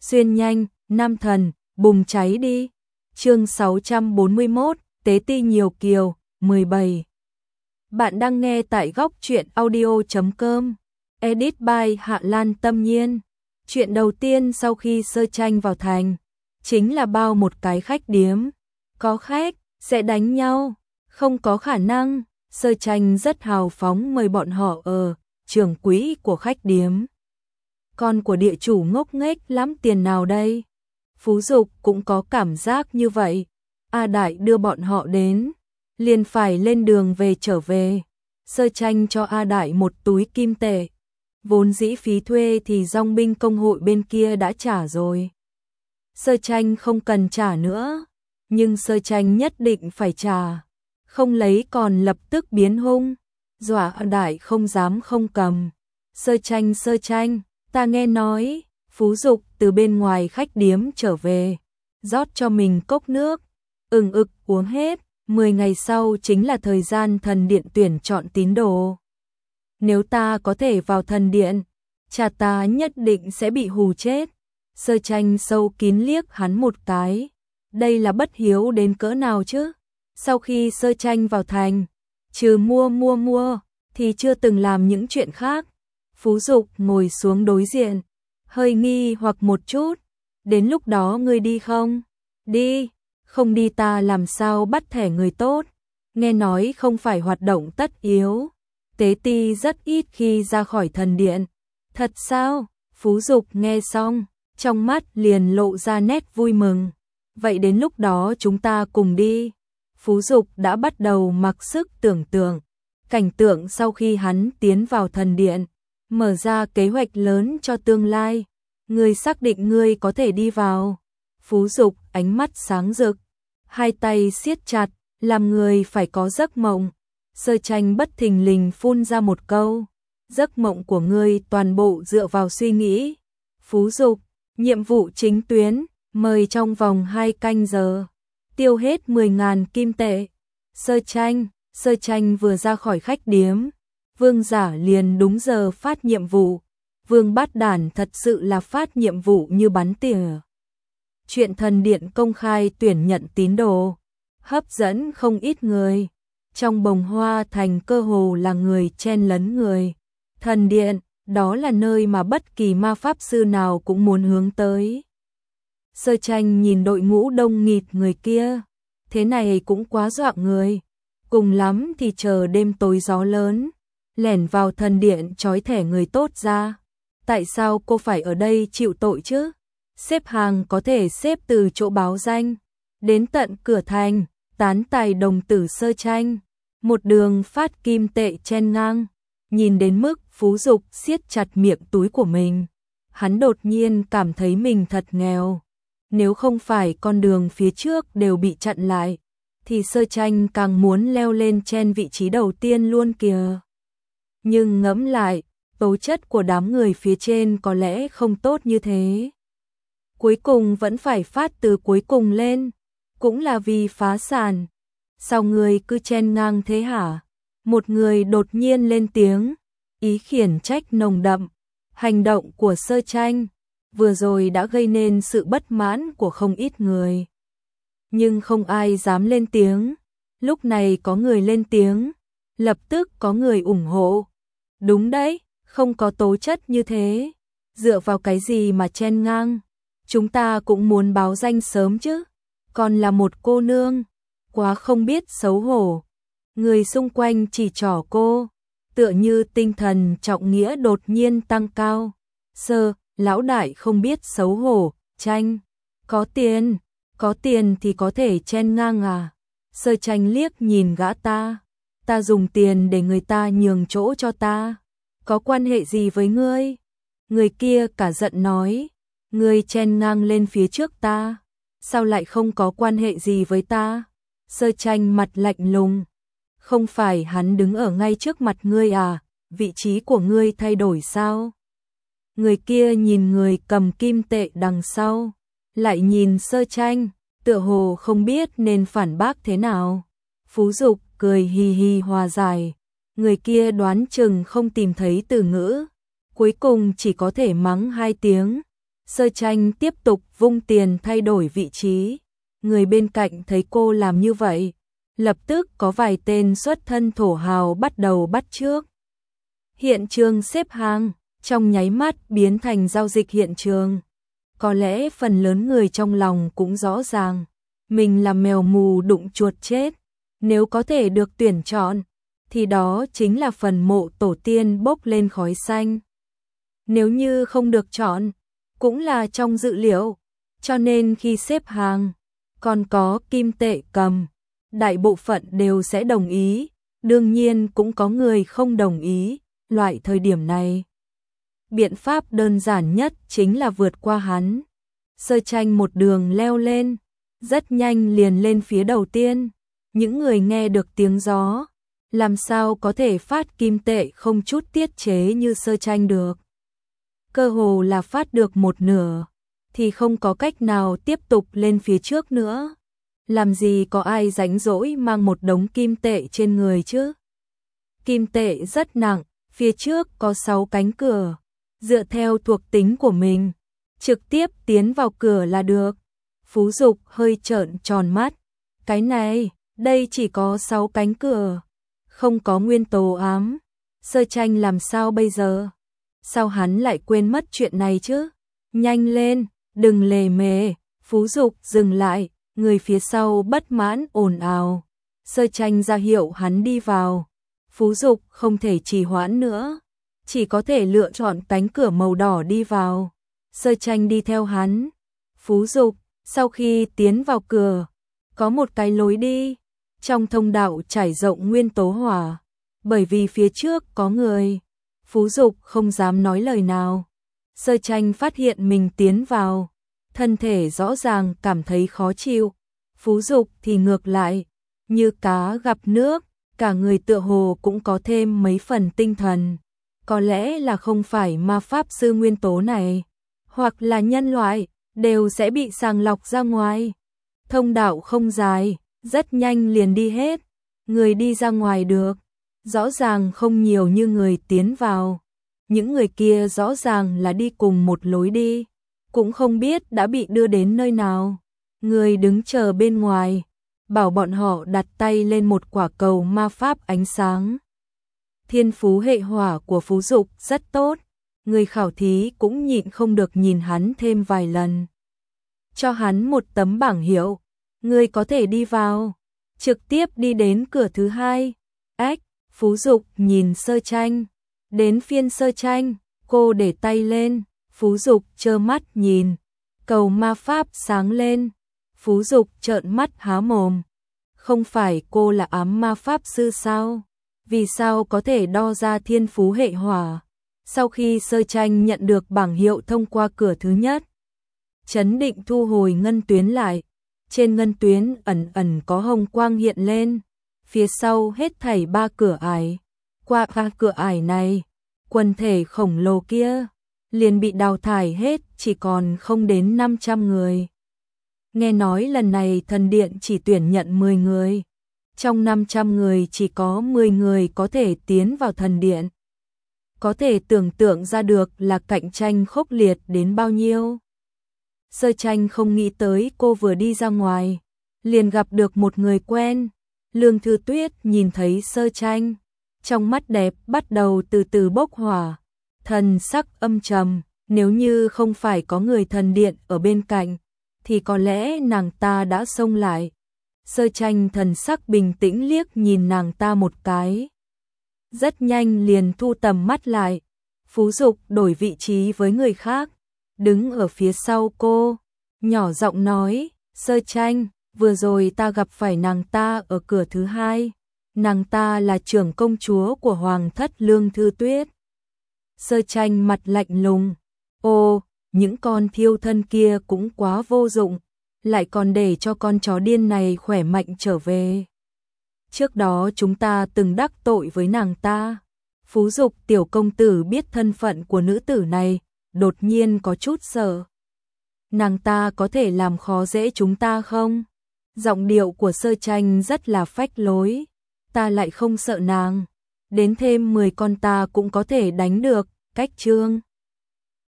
xuyên nhanh, nam thần, bùng cháy đi. Chương 641, Tế ti nhiều kiều, 17. Bạn đang nghe tại góc truyện audio.com. Edit by Hạ Lan Tâm Nhiên. Chuyện đầu tiên sau khi Sơ Tranh vào thành chính là bao một cái khách điếm. Có khách sẽ đánh nhau, không có khả năng. Sơ Tranh rất hào phóng mời bọn họ ở trưởng quỹ của khách điếm. Con của địa chủ ngốc nghếch lắm tiền nào đây? Phú Dục cũng có cảm giác như vậy. A Đại đưa bọn họ đến, liền phải lên đường về trở về. Sơ Tranh cho A Đại một túi kim tệ. Vốn dĩ phí thuê thì dòng binh công hội bên kia đã trả rồi. Sơ Tranh không cần trả nữa, nhưng Sơ Tranh nhất định phải trả. Không lấy còn lập tức biến hung, dọa A Đại không dám không cầm. Sơ Tranh, ta nghe nói, Phú Dục từ bên ngoài khách điếm trở về, rót cho mình cốc nước, ực uống hết, 10 ngày sau chính là thời gian thần điện tuyển chọn tín đồ. Nếu ta có thể vào thần điện, cha ta nhất định sẽ bị hù chết. Sơ Tranh sâu kín liếc hắn một cái, đây là bất hiếu đến cỡ nào chứ? Sau khi Sơ Tranh vào thành, trừ mua thì chưa từng làm những chuyện khác. Phú Dục ngồi xuống đối diện, hơi nghi hoặc một chút, đến lúc đó ngươi đi không? Đi, không đi ta làm sao bắt thẻ người tốt, nghe nói không phải hoạt động tất yếu. Tế ti rất ít khi ra khỏi thần điện. Thật sao? Phú Dục nghe xong, trong mắt liền lộ ra nét vui mừng. Vậy đến lúc đó chúng ta cùng đi. Phú Dục đã bắt đầu mặc sức tưởng tượng cảnh tượng sau khi hắn tiến vào thần điện, mở ra kế hoạch lớn cho tương lai. Ngươi xác định ngươi có thể đi vào? Phú Dục ánh mắt sáng rực, hai tay siết chặt, làm người phải có giấc mộng. Sơ Tranh bất thình lình phun ra một câu, giấc mộng của ngươi toàn bộ dựa vào suy nghĩ. Phú Dục, nhiệm vụ chính tuyến, mời trong vòng 2 canh giờ, tiêu hết 10.000 kim tệ. Sơ Tranh vừa ra khỏi khách điếm, Vương Giả liền đúng giờ phát nhiệm vụ. Vương Bát Đản thật sự là phát nhiệm vụ như bắn tỉa. Chuyện thần điện công khai tuyển nhận tín đồ, hấp dẫn không ít người. Trong Bồng Hoa thành cơ hồ là người chen lấn người. Thần điện, đó là nơi mà bất kỳ ma pháp sư nào cũng muốn hướng tới. Sơ Tranh nhìn đội ngũ đông nghịt người kia, thế này cũng quá dọa người. Cùng lắm thì chờ đêm tối gió lớn, lẻn vào thần điện trói thẻ người tốt ra. Tại sao cô phải ở đây chịu tội chứ? Xếp hàng có thể xếp từ chỗ báo danh đến tận cửa thành, tán tài đồng tử Sơ Tranh, một đường phát kim tệ chen ngang. Nhìn đến mức Phú Dục siết chặt miệng túi của mình, hắn đột nhiên cảm thấy mình thật nghèo. Nếu không phải con đường phía trước đều bị chặn lại, thì Sơ Tranh càng muốn leo lên chen vị trí đầu tiên luôn kìa. Nhưng ngẫm lại, tố chất của đám người phía trên có lẽ không tốt như thế. Cuối cùng vẫn phải phát từ cuối cùng lên, cũng là vì phá sản. Sao người cứ chen ngang thế hả? Một người đột nhiên lên tiếng, ý khiển trách nồng đậm. Hành động của Sơ Tranh vừa rồi đã gây nên sự bất mãn của không ít người. Nhưng không ai dám lên tiếng. Lúc này có người lên tiếng, lập tức có người ủng hộ. Đúng đấy, không có tố chất như thế, dựa vào cái gì mà chen ngang? Chúng ta cũng muốn báo danh sớm chứ, còn là một cô nương, quá không biết xấu hổ. Người xung quanh chỉ trỏ cô, tựa như tinh thần trọng nghĩa đột nhiên tăng cao. Lão đại không biết xấu hổ. Tranh, có tiền thì có thể chen ngang à? Sơ Tranh liếc nhìn gã ta dùng tiền để người ta nhường chỗ cho ta, có quan hệ gì với ngươi? Người kia cả giận nói, ngươi chen ngang lên phía trước ta, sao lại không có quan hệ gì với ta? Sơ Tranh mặt lạnh lùng, không phải hắn đứng ở ngay trước mặt ngươi à, vị trí của ngươi thay đổi sao? Người kia nhìn người cầm kim tệ đằng sau, lại nhìn Sơ Tranh, tựa hồ không biết nên phản bác thế nào. Phú Dục cười hì hì hòa giải, người kia đoán chừng không tìm thấy từ ngữ, cuối cùng chỉ có thể mắng 2 tiếng. Sơ tranh tiếp tục vung tiền thay đổi vị trí. Người bên cạnh thấy cô làm như vậy, lập tức có vài tên xuất thân thổ hào bắt đầu bắt chước. Hiện trường xếp hàng, trong nháy mắt biến thành giao dịch hiện trường. Có lẽ phần lớn người trong lòng cũng rõ ràng, mình là mèo mù đụng chuột chết. Nếu có thể được tuyển chọn, thì đó chính là phần mộ tổ tiên bốc lên khói xanh. Nếu như không được chọn, cũng là trong dự liệu. Cho nên khi xếp hàng, còn có kim tệ cầm, đại bộ phận đều sẽ đồng ý. Đương nhiên cũng có người không đồng ý. Loại thời điểm này, biện pháp đơn giản nhất chính là vượt qua hắn. Sơ tranh một đường leo lên, rất nhanh liền lên phía đầu tiên. Những người nghe được tiếng gió, làm sao có thể phát kim tệ không chút tiết chế như sơ tranh được. Cơ hồ là phát được một nửa, thì không có cách nào tiếp tục lên phía trước nữa. Làm gì có ai rảnh rỗi mang một đống kim tệ trên người chứ? Kim tệ rất nặng, phía trước có 6 cánh cửa. Dựa theo thuộc tính của mình, trực tiếp tiến vào cửa là được. Phú Dục hơi trợn tròn mắt. Cái này, đây chỉ có 6 cánh cửa, không có nguyên tố ám. Sơ tranh làm sao bây giờ? Sao hắn lại quên mất chuyện này chứ? Nhanh lên, đừng lề mề. Phú Dục dừng lại, người phía sau bất mãn ồn ào. Sơ tranh ra hiệu hắn đi vào. Phú Dục không thể trì hoãn nữa, chỉ có thể lựa chọn cánh cửa màu đỏ đi vào. Sơ tranh đi theo hắn. Phú Dục, sau khi tiến vào cửa, có một cái lối đi. Trong thông đạo trải rộng nguyên tố hỏa, bởi vì phía trước có người. Phú Dục không dám nói lời nào. Sơ tranh phát hiện mình tiến vào, thân thể rõ ràng cảm thấy khó chịu. Phú Dục thì ngược lại, như cá gặp nước, cả người tựa hồ cũng có thêm mấy phần tinh thần. Có lẽ là không phải ma pháp sư nguyên tố này, hoặc là nhân loại, đều sẽ bị sàng lọc ra ngoài. Thông đạo không dài, rất nhanh liền đi hết. Người đi ra ngoài được, rõ ràng không nhiều như người tiến vào. Những người kia rõ ràng là đi cùng một lối đi, cũng không biết đã bị đưa đến nơi nào. Người đứng chờ bên ngoài, bảo bọn họ đặt tay lên một quả cầu ma pháp ánh sáng. Thiên phú hệ hỏa của Phú Dục rất tốt, người khảo thí cũng nhịn không được nhìn hắn thêm vài lần. Cho hắn một tấm bảng hiệu, người có thể đi vào, trực tiếp đi đến cửa thứ hai. Ách, Phú Dục nhìn sơ tranh, đến phiên sơ tranh, cô để tay lên, Phú Dục trơ mắt nhìn, cầu ma pháp sáng lên. Phú Dục trợn mắt há mồm. Không phải cô là ám ma pháp sư sao? Vì sao có thể đo ra thiên phú hệ hỏa? Sau khi sơ tranh nhận được bảng hiệu thông qua cửa thứ nhất, chấn định thu hồi ngân tuyến lại. Trên ngân tuyến ẩn ẩn có hồng quang hiện lên. Phía sau hết thảy 3 cửa ải. Qua 3 cửa ải này, quần thể khổng lồ kia liền bị đào thải hết, chỉ còn không đến 500 người. Nghe nói lần này thần điện chỉ tuyển nhận 10 người. Trong 500 người chỉ có 10 người có thể tiến vào thần điện. Có thể tưởng tượng ra được là cạnh tranh khốc liệt đến bao nhiêu. Sơ tranh không nghĩ tới cô vừa đi ra ngoài, liền gặp được một người quen. Lương Thư Tuyết nhìn thấy sơ tranh, trong mắt đẹp bắt đầu từ từ bốc hỏa, thần sắc âm trầm. Nếu như không phải có người thần điện ở bên cạnh, thì có lẽ nàng ta đã xông lại. Sơ tranh thần sắc bình tĩnh liếc nhìn nàng ta một cái, rất nhanh liền thu tầm mắt lại. Phú Dục đổi vị trí với người khác, đứng ở phía sau cô, nhỏ giọng nói, sơ tranh, vừa rồi ta gặp phải nàng ta ở cửa thứ hai. Nàng ta là trưởng công chúa của Hoàng thất Lương Thư Tuyết. Sơ tranh mặt lạnh lùng, ô, những con thiêu thân kia cũng quá vô dụng, lại còn để cho con chó điên này khỏe mạnh trở về. Trước đó chúng ta từng đắc tội với nàng ta. Phú Dục tiểu công tử biết thân phận của nữ tử này, đột nhiên có chút sợ. Nàng ta có thể làm khó dễ chúng ta không? Giọng điệu của sơ tranh rất là phách lối. Ta lại không sợ nàng, đến thêm 10 con ta cũng có thể đánh được. Cách chương